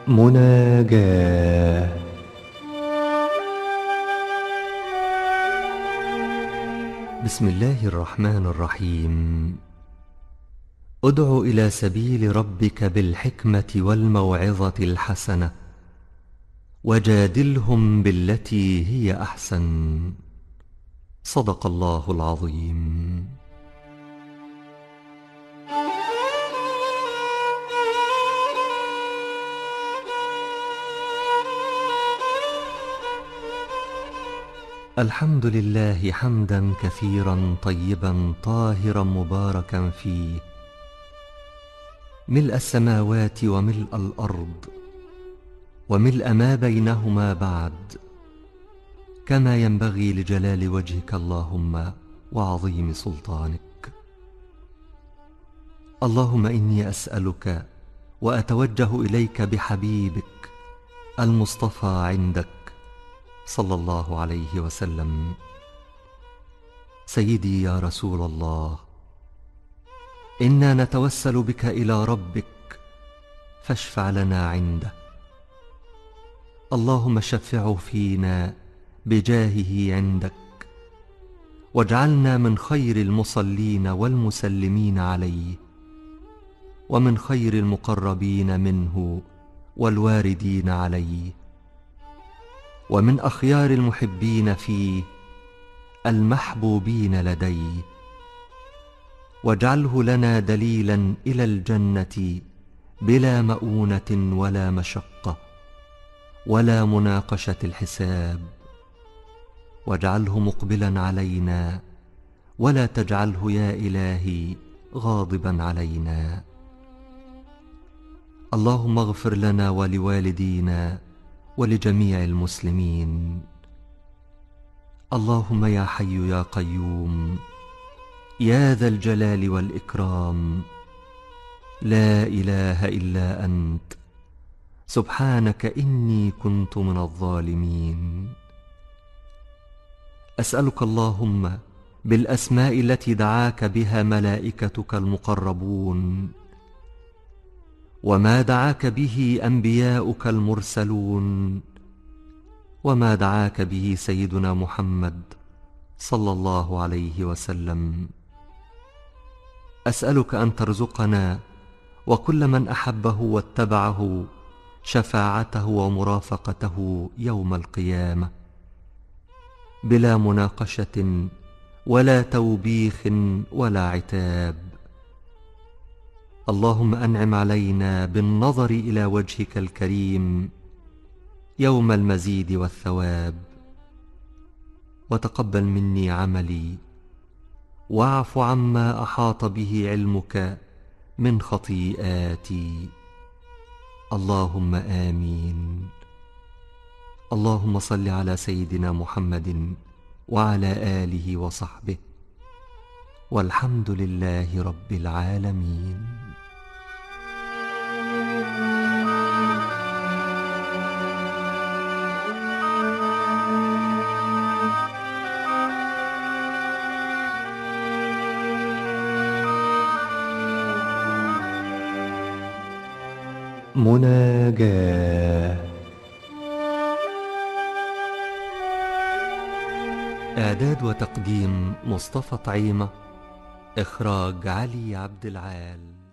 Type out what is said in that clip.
مناجاة. بسم الله الرحمن الرحيم. ادع إلى سبيل ربك بالحكمة والموعظة الحسنة، وجادلهم بالتي هي أحسن. صدق الله العظيم. الحمد لله حمدا كثيرا طيبا طاهرا مباركا فيه، ملء السماوات وملء الأرض وملء ما بينهما بعد، كما ينبغي لجلال وجهك اللهم وعظيم سلطانك. اللهم إني أسألك وأتوجه إليك بحبيبك المصطفى عندك صلى الله عليه وسلم. سيدي يا رسول الله، إنا نتوسل بك إلى ربك فاشفع لنا عنده. اللهم شفعه فينا بجاهه عندك، واجعلنا من خير المصلين والمسلمين عليه، ومن خير المقربين منه والواردين عليه، ومن أخيار المحبين فيه المحبوبين لديه. واجعله لنا دليلا إلى الجنة بلا مؤونة ولا مشقة ولا مناقشة الحساب. واجعله مقبلا علينا ولا تجعله يا إلهي غاضبا علينا. اللهم اغفر لنا ولوالدينا ولجميع المسلمين. اللهم يا حي يا قيوم يا ذا الجلال والإكرام، لا إله إلا أنت، سبحانك إني كنت من الظالمين. أسألك اللهم بالأسماء التي دعاك بها ملائكتك المقربون، وما دعاك به أنبياؤك المرسلون، وما دعاك به سيدنا محمد صلى الله عليه وسلم. أسألك أن ترزقنا وكل من أحبه واتبعه شفاعته ومرافقته يوم القيامة، بلا مناقشة ولا توبيخ ولا عتاب. اللهم أنعم علينا بالنظر إلى وجهك الكريم يوم المزيد والثواب، وتقبل مني عملي، واعف عما أحاط به علمك من خطيئاتي. اللهم آمين. اللهم صل على سيدنا محمد وعلى آله وصحبه، والحمد لله رب العالمين. مناجاة. إعداد وتقديم مصطفى طعيمة. إخراج علي عبد العال.